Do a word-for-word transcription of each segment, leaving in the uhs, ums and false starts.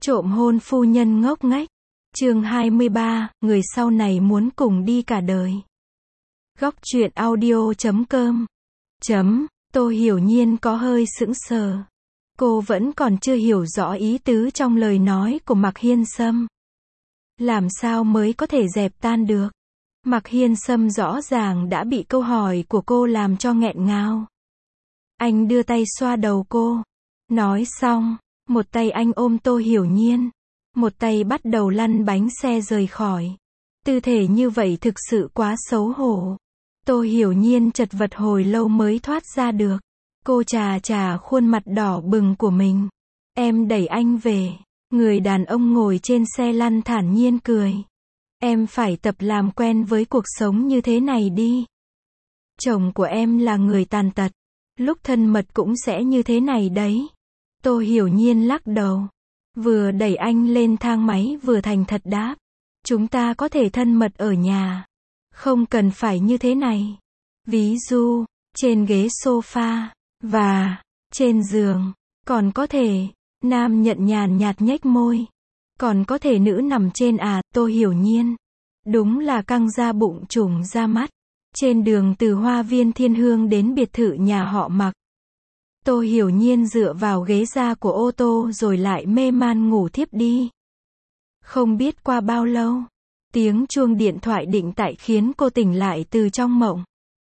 Trộm hôn phu nhân ngốc nghếch. Chương hai mươi ba, người sau này muốn cùng đi cả đời. Góc truyện audio chấm com. Chấm, Tô Hiểu Nhiên có hơi sững sờ. Cô vẫn còn chưa hiểu rõ ý tứ trong lời nói của Mạc Hiên Sâm. Làm sao mới có thể dẹp tan được? Mạc Hiên Sâm rõ ràng đã bị câu hỏi của cô làm cho nghẹn ngào. Anh đưa tay xoa đầu cô. Nói xong, một tay anh ôm Tô Hiểu Nhiên, một tay bắt đầu lăn bánh xe rời khỏi. Tư thế như vậy thực sự quá xấu hổ. Tô Hiểu Nhiên chật vật hồi lâu mới thoát ra được. Cô chà chà khuôn mặt đỏ bừng của mình. Em đẩy anh về. Người đàn ông ngồi trên xe lăn thản nhiên cười. Em phải tập làm quen với cuộc sống như thế này đi. Chồng của em là người tàn tật. Lúc thân mật cũng sẽ như thế này đấy. Tô Hiểu Nhiên lắc đầu. Vừa đẩy anh lên thang máy vừa thành thật đáp. Chúng ta có thể thân mật ở nhà. Không cần phải như thế này. Ví dụ, trên ghế sofa, và, trên giường. Còn có thể, nam nhận nhàn nhạt nhếch môi. Còn có thể nữ nằm trên à, Tô Hiểu Nhiên. Đúng là căng da bụng trùng ra mắt. Trên đường từ Hoa viên Thiên Hương đến biệt thự nhà họ Mạc. Tô Hiểu Nhiên dựa vào ghế da của ô tô rồi lại mê man ngủ thiếp đi. Không biết qua bao lâu, tiếng chuông điện thoại định tại khiến cô tỉnh lại từ trong mộng.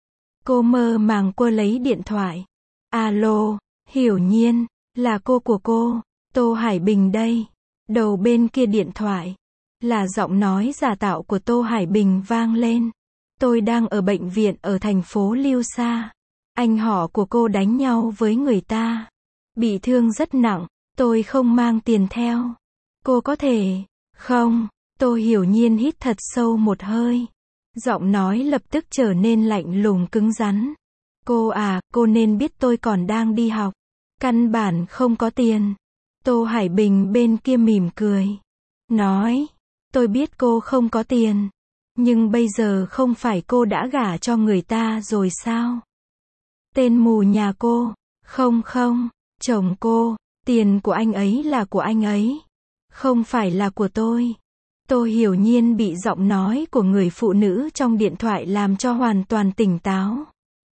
Cô mơ màng quơ lấy điện thoại. Alo, Hiểu Nhiên, là cô của cô, Tô Hải Bình đây. Đầu bên kia điện thoại, là giọng nói giả tạo của Tô Hải Bình vang lên. Tôi đang ở bệnh viện ở thành phố Liêu Sa. Anh họ của cô đánh nhau với người ta. Bị thương rất nặng, tôi không mang tiền theo. Cô có thể... Không, Tô Hiểu Nhiên hít thật sâu một hơi. Giọng nói lập tức trở nên lạnh lùng cứng rắn. Cô à, cô nên biết tôi còn đang đi học. Căn bản không có tiền. Tô Hải Bình bên kia mỉm cười. Nói, tôi biết cô không có tiền. Nhưng bây giờ không phải cô đã gả cho người ta rồi sao? Tên mù nhà cô. Không không, chồng cô. Tiền của anh ấy là của anh ấy. Không phải là của tôi. Tô Hiểu Nhiên bị giọng nói của người phụ nữ trong điện thoại làm cho hoàn toàn tỉnh táo.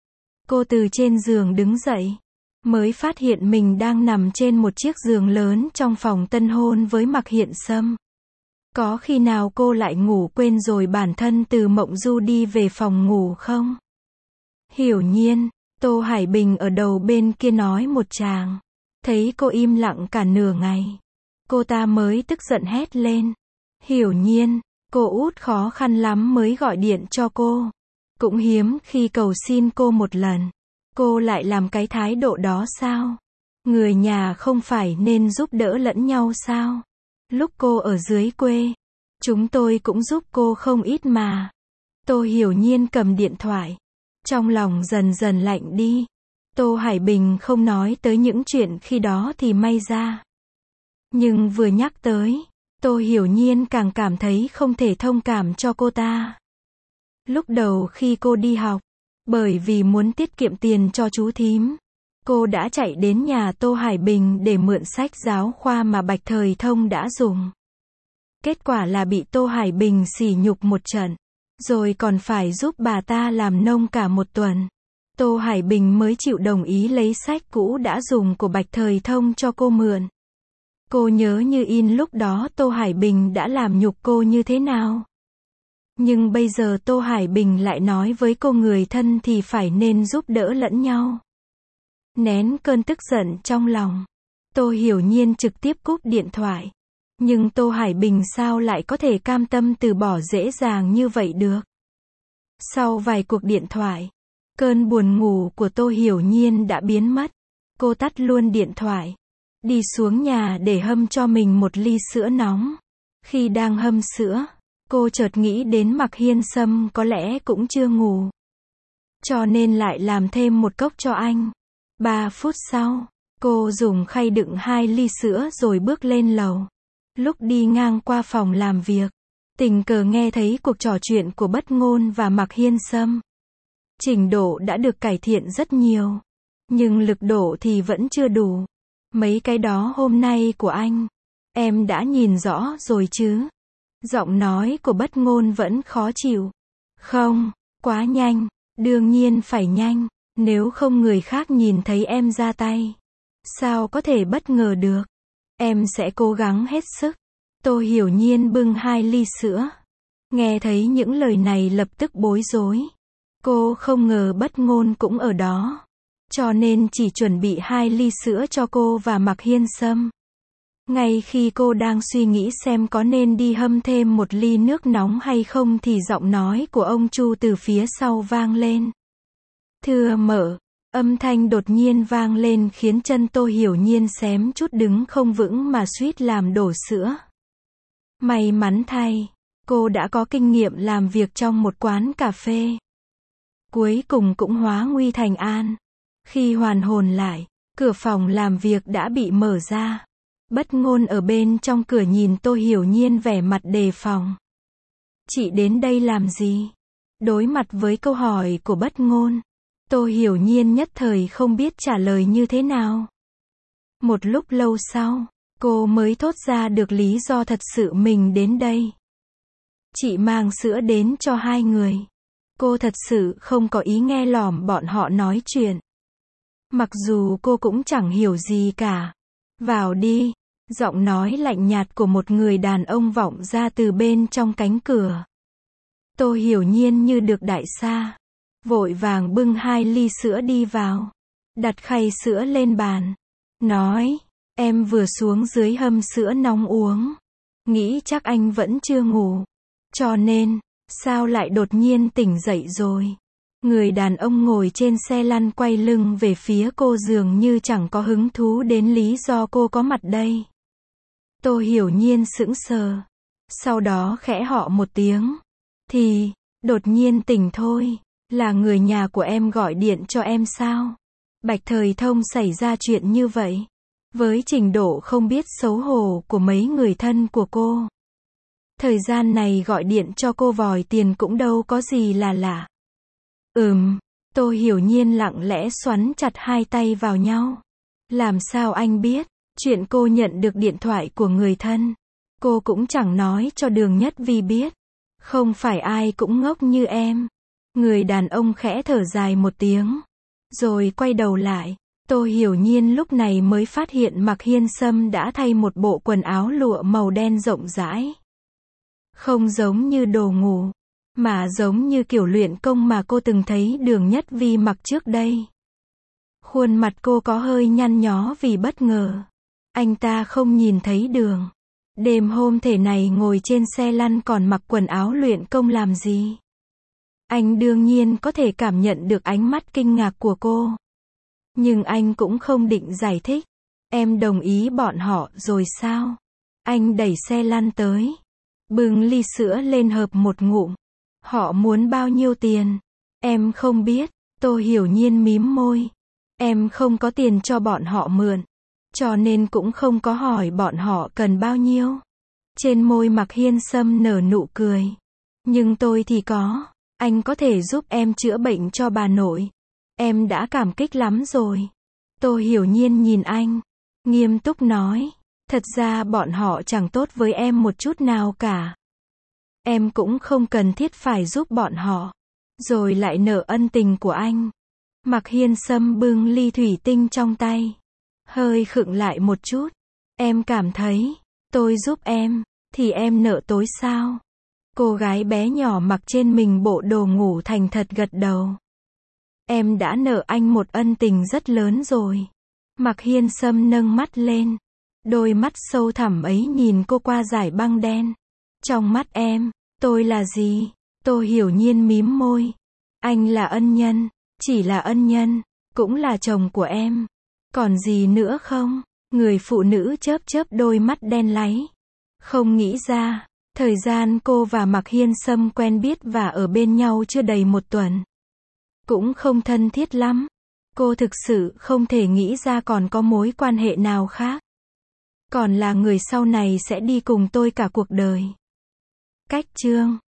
Cô từ trên giường đứng dậy. Mới phát hiện mình đang nằm trên một chiếc giường lớn trong phòng tân hôn với Mạc Hiên Sâm. Có khi nào cô lại ngủ quên rồi bản thân từ mộng du đi về phòng ngủ không? Hiểu Nhiên, Tô Hải Bình ở đầu bên kia nói một tràng. Thấy cô im lặng cả nửa ngày. Cô ta mới tức giận hét lên. Hiểu Nhiên, cô út khó khăn lắm mới gọi điện cho cô. Cũng hiếm khi cầu xin cô một lần. Cô lại làm cái thái độ đó sao? Người nhà không phải nên giúp đỡ lẫn nhau sao? Lúc cô ở dưới quê, chúng tôi cũng giúp cô không ít mà. Tô Hiểu Nhiên cầm điện thoại. Trong lòng dần dần lạnh đi. Tô Hải Bình không nói tới những chuyện khi đó thì may ra. Nhưng vừa nhắc tới, Tô Hiểu Nhiên càng cảm thấy không thể thông cảm cho cô ta. Lúc đầu khi cô đi học, bởi vì muốn tiết kiệm tiền cho chú thím, cô đã chạy đến nhà Tô Hải Bình để mượn sách giáo khoa mà Bạch Thời Thông đã dùng. Kết quả là bị Tô Hải Bình sỉ nhục một trận, rồi còn phải giúp bà ta làm nông cả một tuần. Tô Hải Bình mới chịu đồng ý lấy sách cũ đã dùng của Bạch Thời Thông cho cô mượn. Cô nhớ như in lúc đó Tô Hải Bình đã làm nhục cô như thế nào. Nhưng bây giờ Tô Hải Bình lại nói với cô người thân thì phải nên giúp đỡ lẫn nhau. Nén cơn tức giận trong lòng, Tô Hiểu Nhiên trực tiếp cúp điện thoại. Nhưng Tô Hải Bình sao lại có thể cam tâm từ bỏ dễ dàng như vậy được? Sau vài cuộc điện thoại, cơn buồn ngủ của Tô Hiểu Nhiên đã biến mất. Cô tắt luôn điện thoại. Đi xuống nhà để hâm cho mình một ly sữa nóng. Khi đang hâm sữa, cô chợt nghĩ đến Mạc Hiên Sâm có lẽ cũng chưa ngủ. Cho nên lại làm thêm một cốc cho anh. Ba phút sau, cô dùng khay đựng hai ly sữa rồi bước lên lầu. Lúc đi ngang qua phòng làm việc, tình cờ nghe thấy cuộc trò chuyện của Bất Ngôn và Mạc Hiên Sâm. Trình độ đã được cải thiện rất nhiều. Nhưng lực độ thì vẫn chưa đủ. Mấy cái đó hôm nay của anh, Em đã nhìn rõ rồi chứ? Giọng nói của Bất Ngôn vẫn khó chịu. Không, quá nhanh, đương nhiên phải nhanh, nếu không người khác nhìn thấy em ra tay. Sao có thể bất ngờ được? Em sẽ cố gắng hết sức. Tô Hiểu Nhiên bưng hai ly sữa. Nghe thấy những lời này lập tức bối rối. Cô không ngờ Bất Ngôn cũng ở đó. Cho nên chỉ chuẩn bị hai ly sữa cho cô và Mạc Hiên Sâm. Ngay khi cô đang suy nghĩ xem có nên đi hâm thêm một ly nước nóng hay không thì giọng nói của ông Chu từ phía sau vang lên. Thưa mợ, âm thanh đột nhiên vang lên khiến chân Tô Hiểu Nhiên xém chút đứng không vững mà suýt làm đổ sữa. May mắn thay, cô đã có kinh nghiệm làm việc trong một quán cà phê. Cuối cùng cũng hóa nguy thành an. Khi hoàn hồn lại, cửa phòng làm việc đã bị mở ra. Bất Ngôn ở bên trong cửa nhìn Tô Hiểu Nhiên vẻ mặt đề phòng. Chị đến đây làm gì? Đối mặt với câu hỏi của Bất Ngôn, Tô Hiểu Nhiên nhất thời không biết trả lời như thế nào. Một lúc lâu sau, cô mới thốt ra được lý do thật sự mình đến đây. Chị mang sữa đến cho hai người. Cô thật sự không có ý nghe lỏm bọn họ nói chuyện. Mặc dù cô cũng chẳng hiểu gì cả. Vào đi, giọng nói lạnh nhạt của một người đàn ông vọng ra từ bên trong cánh cửa. Tô Hiểu Nhiên như được đại xa, vội vàng bưng hai ly sữa đi vào, đặt khay sữa lên bàn, nói, em vừa xuống dưới hâm sữa nóng uống, nghĩ chắc anh vẫn chưa ngủ, cho nên, sao lại đột nhiên tỉnh dậy rồi. Người đàn ông ngồi trên xe lăn quay lưng về phía cô dường như chẳng có hứng thú đến lý do cô có mặt đây. Tô Hiểu Nhiên sững sờ, sau đó khẽ họ một tiếng, thì, đột nhiên tỉnh thôi, là người nhà của em gọi điện cho em sao? Bạch Thời Thông xảy ra chuyện như vậy, với trình độ không biết xấu hổ của mấy người thân của cô. Thời gian này gọi điện cho cô vòi tiền cũng đâu có gì là lạ. Ừm, Tô Hiểu Nhiên lặng lẽ xoắn chặt hai tay vào nhau. Làm sao anh biết? Chuyện cô nhận được điện thoại của người thân. Cô cũng chẳng nói cho Đường Nhất Vi biết. Không phải ai cũng ngốc như em. Người đàn ông khẽ thở dài một tiếng. Rồi quay đầu lại. Tô Hiểu Nhiên lúc này mới phát hiện Mạc Hiên Sâm đã thay một bộ quần áo lụa màu đen rộng rãi. Không giống như đồ ngủ, mà giống như kiểu luyện công mà cô từng thấy Đường Nhất Vi mặc trước đây. Khuôn mặt cô có hơi nhăn nhó vì bất ngờ. Anh ta không nhìn thấy Đường. Đêm hôm thể này ngồi trên xe lăn còn mặc quần áo luyện công làm gì? Anh đương nhiên có thể cảm nhận được ánh mắt kinh ngạc của cô. Nhưng anh cũng không định giải thích. Em đồng ý bọn họ rồi sao? Anh đẩy xe lăn tới, bưng ly sữa lên hớp một ngụm. Họ muốn bao nhiêu tiền? Em không biết. Tô Hiểu Nhiên mím môi. Em không có tiền cho bọn họ mượn, cho nên cũng không có hỏi bọn họ cần bao nhiêu. Trên môi Mạc Hiên Sâm nở nụ cười. Nhưng tôi thì có. Anh có thể giúp em chữa bệnh cho bà nội. Em đã cảm kích lắm rồi. Tô Hiểu Nhiên nhìn anh, nghiêm túc nói. Thật ra bọn họ chẳng tốt với em một chút nào cả. Em cũng không cần thiết phải giúp bọn họ. Rồi lại nợ ân tình của anh. Mạc Hiên Sâm bưng ly thủy tinh trong tay. Hơi khựng lại một chút. Em cảm thấy, tôi giúp em, thì em nợ tối sao? Cô gái bé nhỏ mặc trên mình bộ đồ ngủ thành thật gật đầu. Em đã nợ anh một ân tình rất lớn rồi. Mạc Hiên Sâm nâng mắt lên. Đôi mắt sâu thẳm ấy nhìn cô qua dải băng đen. Trong mắt em, tôi là gì? Tô Hiểu Nhiên mím môi. Anh là ân nhân, chỉ là ân nhân, cũng là chồng của em. Còn gì nữa không? Người phụ nữ chớp chớp đôi mắt đen láy. Không nghĩ ra, thời gian cô và Mạc Hiên Sâm quen biết và ở bên nhau chưa đầy một tuần. Cũng không thân thiết lắm. Cô thực sự không thể nghĩ ra còn có mối quan hệ nào khác. Còn là người sau này sẽ đi cùng tôi cả cuộc đời. Cách chương